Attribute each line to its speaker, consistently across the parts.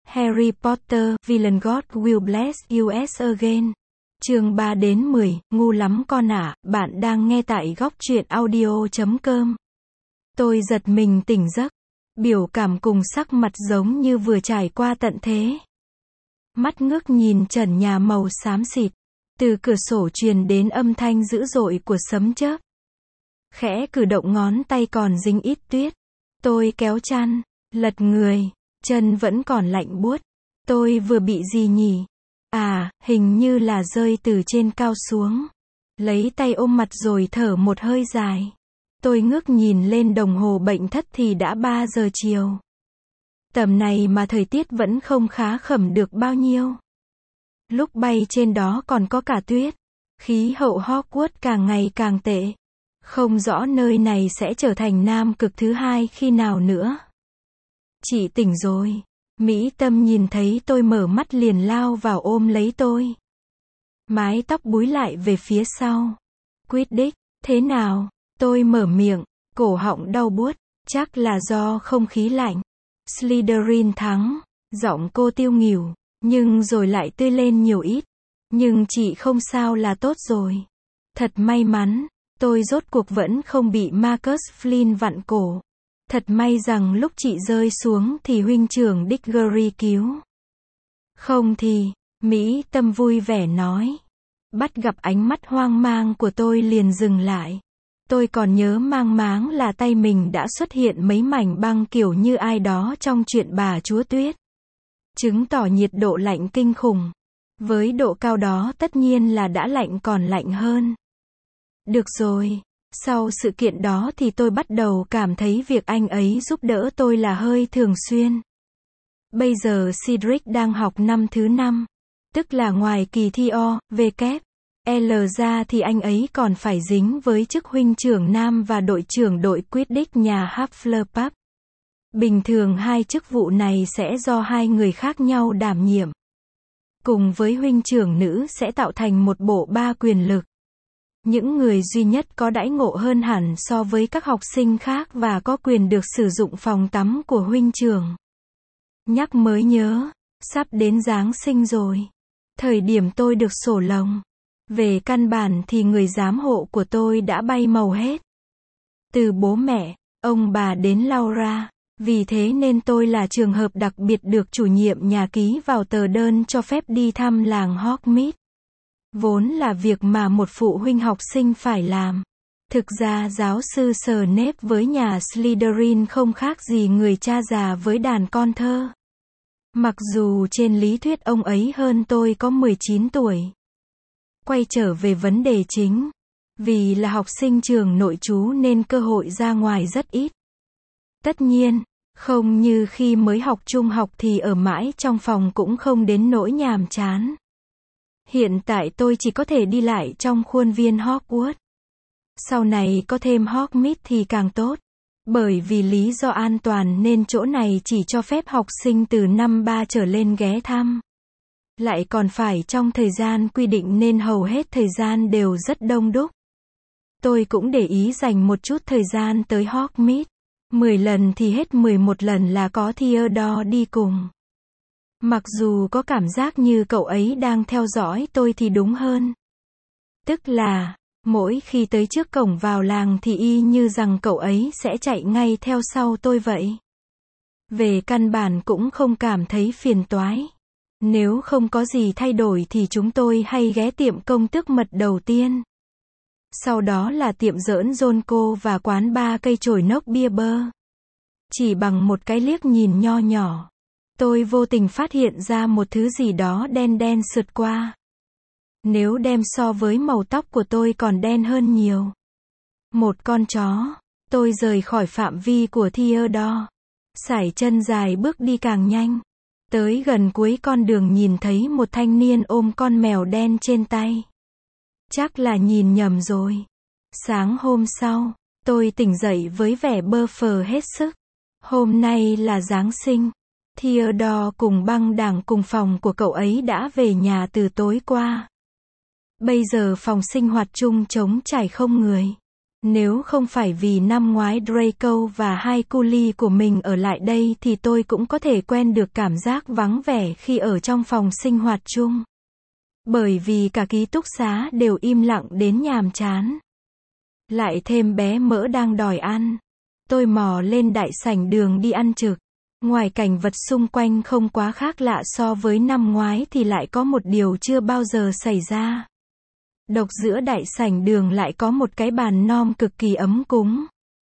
Speaker 1: Harry Potter, Villain God Will Bless US Again. Chương 3-10, ngu lắm con ạ, bạn đang nghe tại góc truyện audio.com. Tôi giật mình tỉnh giấc. Biểu cảm cùng sắc mặt giống như vừa trải qua tận thế. Mắt ngước nhìn trần nhà màu xám xịt. Từ cửa sổ truyền đến âm thanh dữ dội của sấm chớp. Khẽ cử động ngón tay còn dính ít tuyết. Tôi kéo chăn, lật người, chân vẫn còn lạnh buốt. Tôi vừa bị gì nhỉ? À, hình như là rơi từ trên cao xuống. Lấy tay ôm mặt rồi thở một hơi dài. Tôi ngước nhìn lên đồng hồ bệnh thất thì đã 3 giờ chiều. Tầm này mà thời tiết vẫn không khá khẩm được bao nhiêu. Lúc bay trên đó còn có cả tuyết. Khí hậu Hogwarts càng ngày càng tệ. Không rõ nơi này sẽ trở thành Nam Cực thứ 2 khi nào nữa. Chị tỉnh rồi. Mỹ Tâm nhìn thấy tôi mở mắt liền lao vào ôm lấy tôi. Mái tóc búi lại về phía sau. Quidditch, thế nào? Tôi mở miệng, cổ họng đau buốt. Chắc là do không khí lạnh. Slytherin thắng. Giọng cô tiêu nghỉu, nhưng rồi lại tươi lên nhiều ít. Nhưng chị không sao là tốt rồi. Thật may mắn, tôi rốt cuộc vẫn không bị Marcus Flynn vặn cổ. Thật may rằng lúc chị rơi xuống thì huynh trưởng Diggory cứu. Không thì, Mỹ Tâm vui vẻ nói. Bắt gặp ánh mắt hoang mang của tôi liền dừng lại. Tôi còn nhớ mang máng là tay mình đã xuất hiện mấy mảnh băng kiểu như ai đó trong chuyện bà chúa tuyết. Chứng tỏ nhiệt độ lạnh kinh khủng. Với độ cao đó tất nhiên là đã lạnh còn lạnh hơn. Được rồi. Sau sự kiện đó thì tôi bắt đầu cảm thấy việc anh ấy giúp đỡ tôi là hơi thường xuyên. Bây giờ Cedric đang học năm thứ 5. Tức là ngoài kỳ thi O, V, kép, L ra thì anh ấy còn phải dính với chức huynh trưởng nam và đội trưởng đội Quidditch nhà Hufflepuff. Bình thường hai chức vụ này sẽ do hai người khác nhau đảm nhiệm. Cùng với huynh trưởng nữ sẽ tạo thành một bộ ba quyền lực. Những người duy nhất có đãi ngộ hơn hẳn so với các học sinh khác và có quyền được sử dụng phòng tắm của huynh trưởng. Nhắc mới nhớ, sắp đến Giáng sinh rồi. Thời điểm tôi được sổ lồng. Về căn bản thì người giám hộ của tôi đã bay màu hết. Từ bố mẹ, ông bà đến Laura. Vì thế nên tôi là trường hợp đặc biệt được chủ nhiệm nhà ký vào tờ đơn cho phép đi thăm làng Hogsmeade. Vốn là việc mà một phụ huynh học sinh phải làm. Thực ra giáo sư Snape với nhà Slytherin không khác gì người cha già với đàn con thơ. Mặc dù trên lý thuyết ông ấy hơn tôi có 19 tuổi. Quay trở về vấn đề chính. Vì là học sinh trường nội trú nên cơ hội ra ngoài rất ít. Tất nhiên, không như khi mới học trung học thì ở mãi trong phòng cũng không đến nỗi nhàm chán. Hiện tại tôi chỉ có thể đi lại trong khuôn viên Hogwarts. Sau này có thêm Hogsmeade thì càng tốt. Bởi vì lý do an toàn nên chỗ này chỉ cho phép học sinh từ năm 3 trở lên ghé thăm. Lại còn phải trong thời gian quy định nên hầu hết thời gian đều rất đông đúc. Tôi cũng để ý dành một chút thời gian tới Hogsmeade. 10 lần thì hết 11 lần là có Theodore đi cùng. Mặc dù có cảm giác như cậu ấy đang theo dõi tôi thì đúng hơn. Tức là, mỗi khi tới trước cổng vào làng thì y như rằng cậu ấy sẽ chạy ngay theo sau tôi vậy. Về căn bản cũng không cảm thấy phiền toái. Nếu không có gì thay đổi thì chúng tôi hay ghé tiệm công tước mật đầu tiên. Sau đó là tiệm giỡn Jonco và quán bar cây chổi nốc bia bơ. Chỉ bằng một cái liếc nhìn nho nhỏ, tôi vô tình phát hiện ra một thứ gì đó đen đen sượt qua. Nếu đem so với màu tóc của tôi còn đen hơn nhiều. Một con chó. Tôi rời khỏi phạm vi của Theodore. Sải chân dài bước đi càng nhanh. Tới gần cuối con đường nhìn thấy một thanh niên ôm con mèo đen trên tay. Chắc là nhìn nhầm rồi. Sáng hôm sau, tôi tỉnh dậy với vẻ bơ phờ hết sức. Hôm nay là Giáng sinh. Theodore cùng băng đảng cùng phòng của cậu ấy đã về nhà từ tối qua. Bây giờ phòng sinh hoạt chung trống trải không người. Nếu không phải vì năm ngoái Draco và hai cu li của mình ở lại đây thì tôi cũng có thể quen được cảm giác vắng vẻ khi ở trong phòng sinh hoạt chung. Bởi vì cả ký túc xá đều im lặng đến nhàm chán. Lại thêm bé Mỡ đang đòi ăn. Tôi mò lên đại sảnh đường đi ăn trực. Ngoài cảnh vật xung quanh không quá khác lạ so với năm ngoái thì lại có một điều chưa bao giờ xảy ra. Độc giữa đại sảnh đường lại có một cái bàn nom cực kỳ ấm cúng.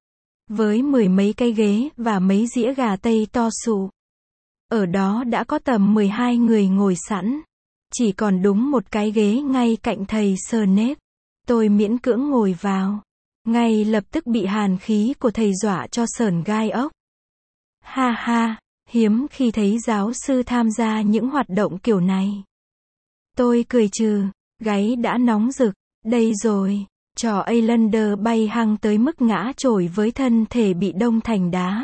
Speaker 1: Với 10 mấy cái ghế và mấy dĩa gà tây to sụ. Ở đó đã có tầm 12 người ngồi sẵn. Chỉ còn đúng một cái ghế ngay cạnh thầy Snape. Tôi miễn cưỡng ngồi vào. Ngay lập tức bị hàn khí của thầy dọa cho sởn gai ốc. Ha ha, hiếm khi thấy giáo sư tham gia những hoạt động kiểu này. Tôi cười trừ, gáy đã nóng rực, đây rồi, trò Ailander bay hăng tới mức ngã chổi với thân thể bị đông thành đá.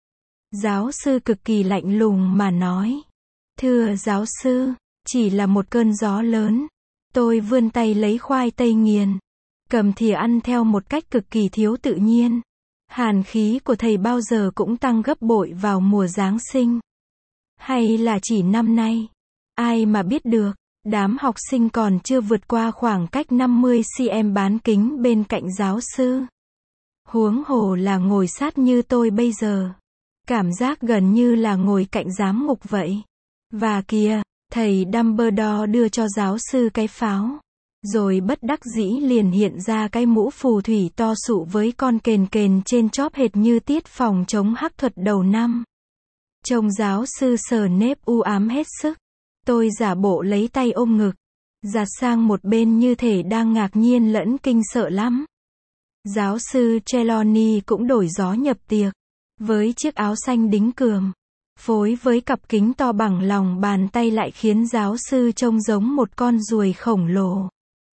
Speaker 1: Giáo sư cực kỳ lạnh lùng mà nói. Thưa giáo sư, chỉ là một cơn gió lớn. Tôi vươn tay lấy khoai tây nghiền. Cầm thìa ăn theo một cách cực kỳ thiếu tự nhiên. Hàn khí của thầy bao giờ cũng tăng gấp bội vào mùa Giáng sinh. Hay là chỉ năm nay? Ai mà biết được, đám học sinh còn chưa vượt qua khoảng cách 50 cm bán kính bên cạnh giáo sư. Huống hồ là ngồi sát như tôi bây giờ. Cảm giác gần như là ngồi cạnh giám ngục vậy. Và kìa, thầy Dumbledore đưa cho giáo sư cái pháo. Rồi bất đắc dĩ liền hiện ra cái mũ phù thủy to sụ với con kền kền trên chóp hệt như tiết phòng chống hắc thuật đầu năm. Trông giáo sư Snape u ám hết sức. Tôi giả bộ lấy tay ôm ngực. Giạt sang một bên như thể đang ngạc nhiên lẫn kinh sợ lắm. Giáo sư Trelawney cũng đổi gió nhập tiệc. Với chiếc áo xanh đính cườm. Phối với cặp kính to bằng lòng bàn tay lại khiến giáo sư trông giống một con ruồi khổng lồ.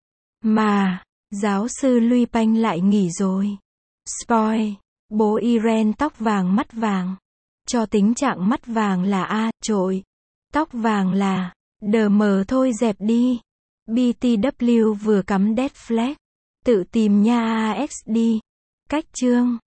Speaker 1: Mà, giáo sư Lupin lại nghỉ rồi. Spoil, bố Irene tóc vàng mắt vàng. Cho tình trạng mắt vàng là A, trội. Tóc vàng là, đờ mờ thôi dẹp đi. BTW vừa cắm dead flag. Tự tìm nha AXD. Cách chương.